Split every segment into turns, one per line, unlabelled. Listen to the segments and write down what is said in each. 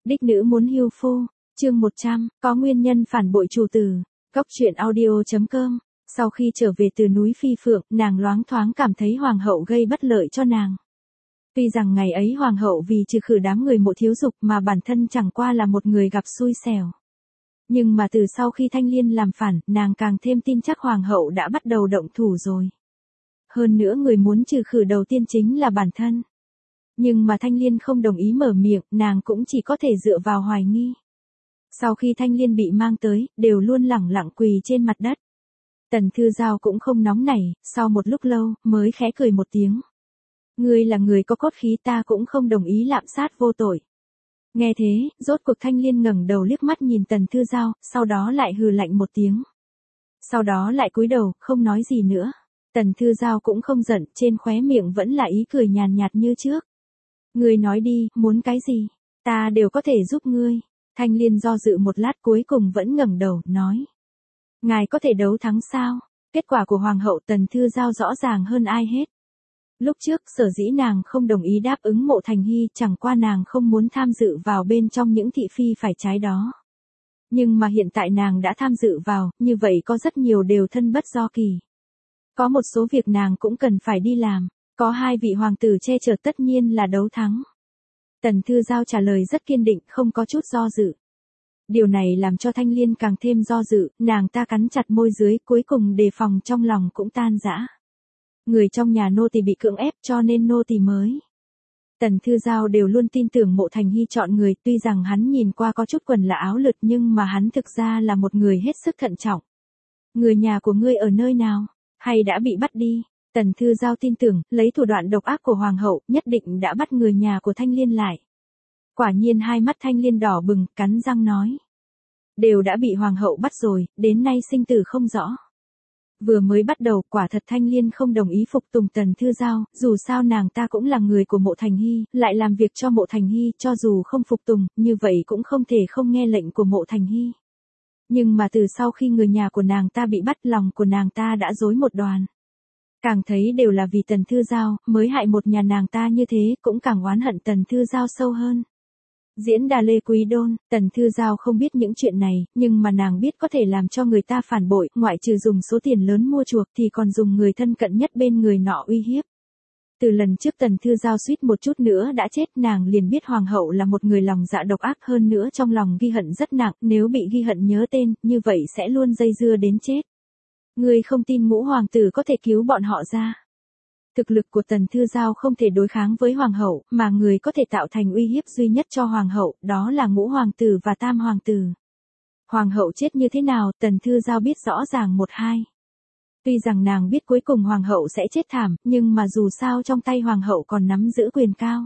Đích nữ muốn hưu phu, chương 100, có nguyên nhân phản bội chủ tử. Góc truyện audio.com. Sau khi trở về từ núi Phi Phượng, nàng loáng thoáng cảm thấy hoàng hậu gây bất lợi cho nàng. Tuy rằng ngày ấy hoàng hậu vì trừ khử đám người Mộ Thiếu Dục mà bản thân chẳng qua là một người gặp xui xẻo. Nhưng mà từ sau khi Thanh Liên làm phản, nàng càng thêm tin chắc hoàng hậu đã bắt đầu động thủ rồi. Hơn nữa người muốn trừ khử đầu tiên chính là bản thân. Nhưng mà Thanh Liên không đồng ý mở miệng, nàng cũng chỉ có thể dựa vào hoài nghi. Sau khi Thanh Liên bị mang tới, đều luôn lẳng lặng quỳ trên mặt đất. Tần Thư Giao cũng không nóng nảy, sau một lúc lâu, mới khẽ cười một tiếng. Ngươi là người có cốt khí, ta cũng không đồng ý lạm sát vô tội. Nghe thế, rốt cuộc Thanh Liên ngẩng đầu liếc mắt nhìn Tần Thư Giao, sau đó lại hừ lạnh một tiếng. Sau đó lại cúi đầu, không nói gì nữa. Tần Thư Giao cũng không giận, trên khóe miệng vẫn là ý cười nhàn nhạt như trước. Ngươi nói đi, muốn cái gì? Ta đều có thể giúp ngươi. Thanh Liên do dự một lát cuối cùng vẫn ngẩng đầu, nói. Ngài có thể đấu thắng sao? Kết quả của Hoàng hậu Tần Thư Giao rõ ràng hơn ai hết. Lúc trước sở dĩ nàng không đồng ý đáp ứng Mộ Thành Hy, chẳng qua nàng không muốn tham dự vào bên trong những thị phi phải trái đó. Nhưng mà hiện tại nàng đã tham dự vào, như vậy có rất nhiều đều thân bất do kỳ. Có một số việc nàng cũng cần phải đi làm, có hai vị hoàng tử che chở tất nhiên là đấu thắng. Tần Thư Giao trả lời rất kiên định, không có chút do dự. Điều này làm cho Thanh Liên càng thêm do dự, nàng ta cắn chặt môi dưới, cuối cùng đề phòng trong lòng cũng tan rã. Người trong nhà nô tỳ bị cưỡng ép cho nên nô tỳ mới. Tần Thư Giao đều luôn tin tưởng Mộ Thành Hy chọn người, tuy rằng hắn nhìn qua có chút quần là áo lượt nhưng mà hắn thực ra là một người hết sức thận trọng. Người nhà của ngươi ở nơi nào? Hay đã bị bắt đi? Tần Thư Giao tin tưởng, lấy thủ đoạn độc ác của Hoàng hậu, nhất định đã bắt người nhà của Thanh Liên lại. Quả nhiên hai mắt Thanh Liên đỏ bừng, cắn răng nói. Đều đã bị Hoàng hậu bắt rồi, đến nay sinh tử không rõ. Vừa mới bắt đầu, quả thật Thanh Liên không đồng ý phục tùng Tần Thư Giao, dù sao nàng ta cũng là người của Mộ Thành Hy, lại làm việc cho Mộ Thành Hy, cho dù không phục tùng, như vậy cũng không thể không nghe lệnh của Mộ Thành Hy. Nhưng mà từ sau khi người nhà của nàng ta bị bắt, lòng của nàng ta đã rối một đoàn. Càng thấy đều là vì Tần Thư Giao, mới hại một nhà nàng ta như thế, cũng càng oán hận Tần Thư Giao sâu hơn. Diễn Đà Lê Quý Đôn, Tần Thư Giao không biết những chuyện này, nhưng mà nàng biết có thể làm cho người ta phản bội, ngoại trừ dùng số tiền lớn mua chuộc thì còn dùng người thân cận nhất bên người nọ uy hiếp. Từ lần trước Tần Thư Giao suýt một chút nữa đã chết, nàng liền biết Hoàng hậu là một người lòng dạ độc ác, hơn nữa trong lòng ghi hận rất nặng, nếu bị ghi hận nhớ tên, như vậy sẽ luôn dây dưa đến chết. Ngươi không tin Ngũ hoàng tử có thể cứu bọn họ ra. Thực lực của Tần Thư Giao không thể đối kháng với Hoàng hậu, mà người có thể tạo thành uy hiếp duy nhất cho Hoàng hậu, đó là Ngũ hoàng tử và Tam hoàng tử. Hoàng hậu chết như thế nào, Tần Thư Giao biết rõ ràng một hai. Tuy rằng nàng biết cuối cùng Hoàng hậu sẽ chết thảm, nhưng mà dù sao trong tay Hoàng hậu còn nắm giữ quyền cao.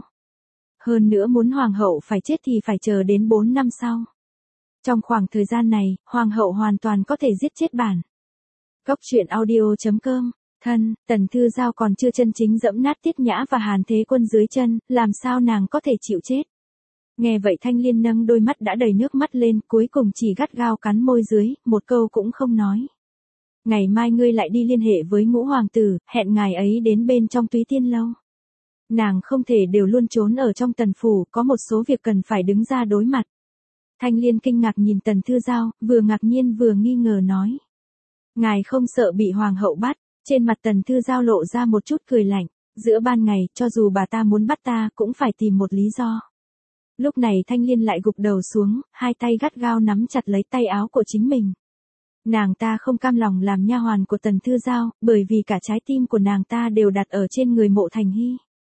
Hơn nữa muốn Hoàng hậu phải chết thì phải chờ đến 4 năm sau. Trong khoảng thời gian này, Hoàng hậu hoàn toàn có thể giết chết bản. Góc truyện audio.com. Thân, Tần Thư Giao còn chưa chân chính dẫm nát Tiết Nhã và Hàn Thế Quân dưới chân, làm sao nàng có thể chịu chết. Nghe vậy Thanh Liên nâng đôi mắt đã đầy nước mắt lên, cuối cùng chỉ gắt gao cắn môi dưới, một câu cũng không nói. Ngày mai ngươi lại đi liên hệ với Ngũ hoàng tử, hẹn ngài ấy đến bên trong Túy Tiên lâu. Nàng không thể đều luôn trốn ở trong Tần phủ, có một số việc cần phải đứng ra đối mặt. Thanh Liên kinh ngạc nhìn Tần Thư Giao, vừa ngạc nhiên vừa nghi ngờ nói. Ngài không sợ bị Hoàng hậu bắt? Trên mặt Tần Thư Giao lộ ra một chút cười lạnh, giữa ban ngày, cho dù bà ta muốn bắt ta, cũng phải tìm một lý do. Lúc này Thanh Liên lại gục đầu xuống, hai tay gắt gao nắm chặt lấy tay áo của chính mình. Nàng ta không cam lòng làm nha hoàn của Tần Thư Giao, bởi vì cả trái tim của nàng ta đều đặt ở trên người Mộ Thành Hy.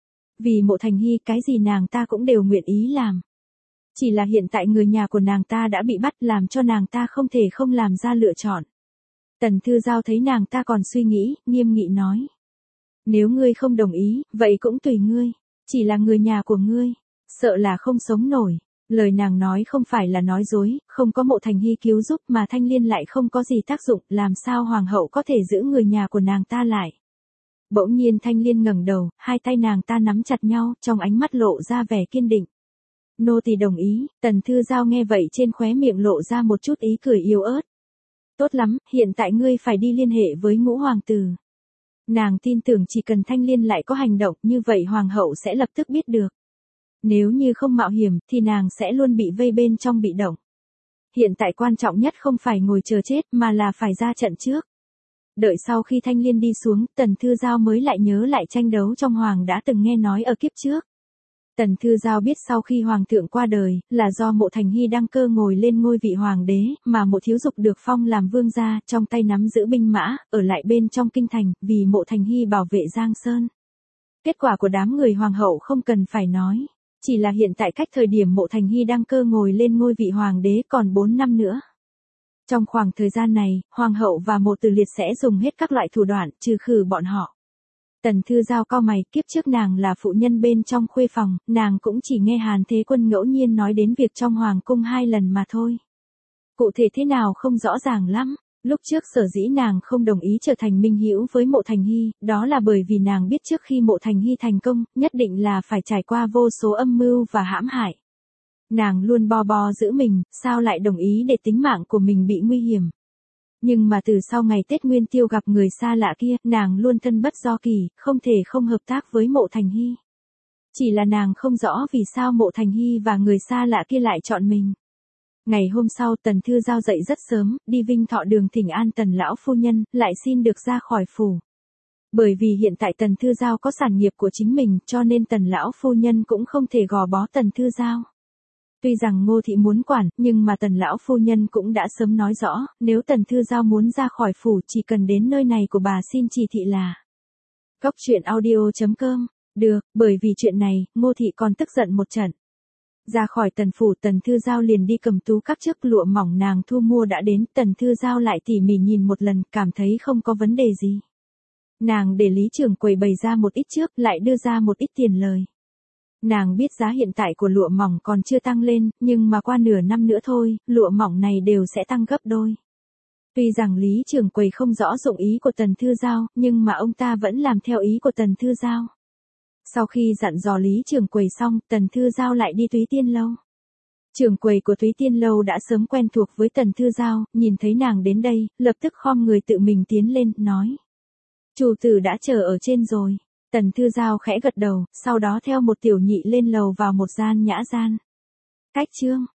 Vì Mộ Thành Hy cái gì nàng ta cũng đều nguyện ý làm. Chỉ là hiện tại người nhà của nàng ta đã bị bắt, làm cho nàng ta không thể không làm ra lựa chọn. Tần Thư Giao thấy nàng ta còn suy nghĩ, nghiêm nghị nói. Nếu ngươi không đồng ý, vậy cũng tùy ngươi. Chỉ là người nhà của ngươi, sợ là không sống nổi. Lời nàng nói không phải là nói dối, không có Mộ Thành Hy cứu giúp mà Thanh Liên lại không có gì tác dụng, làm sao Hoàng hậu có thể giữ người nhà của nàng ta lại. Bỗng nhiên Thanh Liên ngẩng đầu, hai tay nàng ta nắm chặt nhau, trong ánh mắt lộ ra vẻ kiên định. Nô tỳ đồng ý. Tần Thư Giao nghe vậy trên khóe miệng lộ ra một chút ý cười yếu ớt. Tốt lắm, hiện tại ngươi phải đi liên hệ với Ngũ hoàng tử. Nàng tin tưởng chỉ cần Thanh Liên lại có hành động như vậy Hoàng hậu sẽ lập tức biết được. Nếu như không mạo hiểm thì nàng sẽ luôn bị vây bên trong bị động. Hiện tại quan trọng nhất không phải ngồi chờ chết mà là phải ra trận trước. Đợi sau khi Thanh Liên đi xuống, Tần Thư Giao mới lại nhớ lại tranh đấu trong Hoàng đã từng nghe nói ở kiếp trước. Tần Thư Giao biết sau khi Hoàng thượng qua đời, là do Mộ Thành Hy đăng cơ ngồi lên ngôi vị Hoàng đế, mà Mộ Thiếu Dục được phong làm vương gia, trong tay nắm giữ binh mã, ở lại bên trong kinh thành, vì Mộ Thành Hy bảo vệ Giang Sơn. Kết quả của đám người Hoàng hậu không cần phải nói. Chỉ là hiện tại cách thời điểm Mộ Thành Hy đăng cơ ngồi lên ngôi vị Hoàng đế còn 4 năm nữa. Trong khoảng thời gian này, Hoàng hậu và Mộ Từ Liệt sẽ dùng hết các loại thủ đoạn, trừ khử bọn họ. Tần Thư Giao cau mày, kiếp trước nàng là phụ nhân bên trong khuê phòng, nàng cũng chỉ nghe Hàn Thế Quân ngẫu nhiên nói đến việc trong Hoàng cung 2 lần mà thôi. Cụ thể thế nào không rõ ràng lắm. Lúc trước sở dĩ nàng không đồng ý trở thành minh hữu với Mộ Thành Hy, đó là bởi vì nàng biết trước khi Mộ Thành Hy thành công, nhất định là phải trải qua vô số âm mưu và hãm hại. Nàng luôn bo giữ mình, sao lại đồng ý để tính mạng của mình bị nguy hiểm. Nhưng mà từ sau ngày Tết Nguyên Tiêu gặp người xa lạ kia, nàng luôn thân bất do kỳ, không thể không hợp tác với Mộ Thành Hy. Chỉ là nàng không rõ vì sao Mộ Thành Hy và người xa lạ kia lại chọn mình. Ngày hôm sau Tần Thư Giao dậy rất sớm, đi Vinh Thọ Đường thỉnh an Tần lão phu nhân, lại xin được ra khỏi phủ. Bởi vì hiện tại Tần Thư Giao có sản nghiệp của chính mình, cho nên Tần lão phu nhân cũng không thể gò bó Tần Thư Giao. Tuy rằng Ngô thị muốn quản, nhưng mà Tần lão phu nhân cũng đã sớm nói rõ, nếu Tần Thư Giao muốn ra khỏi phủ chỉ cần đến nơi này của bà xin chỉ thị là. Cốc truyện audio.com. Được, bởi vì chuyện này, Ngô thị còn tức giận một trận. Ra khỏi Tần phủ, Tần Thư Giao liền đi cầm tú các chiếc lụa mỏng nàng thu mua đã đến, Tần Thư Giao lại tỉ mỉ nhìn một lần, cảm thấy không có vấn đề gì. Nàng để lý trưởng quầy bày ra một ít trước, lại đưa ra một ít tiền lời. Nàng biết giá hiện tại của lụa mỏng còn chưa tăng lên, nhưng mà qua nửa năm nữa thôi, lụa mỏng này đều sẽ tăng gấp đôi. Tuy rằng lý trưởng quầy không rõ dụng ý của Tần Thư Giao, nhưng mà ông ta vẫn làm theo ý của Tần Thư Giao. Sau khi dặn dò lý trưởng quầy xong, Tần Thư Giao lại đi Túy Tiên Lâu. Trưởng quầy của Túy Tiên Lâu đã sớm quen thuộc với Tần Thư Giao, nhìn thấy nàng đến đây, lập tức khom người tự mình tiến lên, nói. Chủ tử đã chờ ở trên rồi. Tần Thư Giao khẽ gật đầu, sau đó theo một tiểu nhị lên lầu vào một gian nhã gian. Cách chương.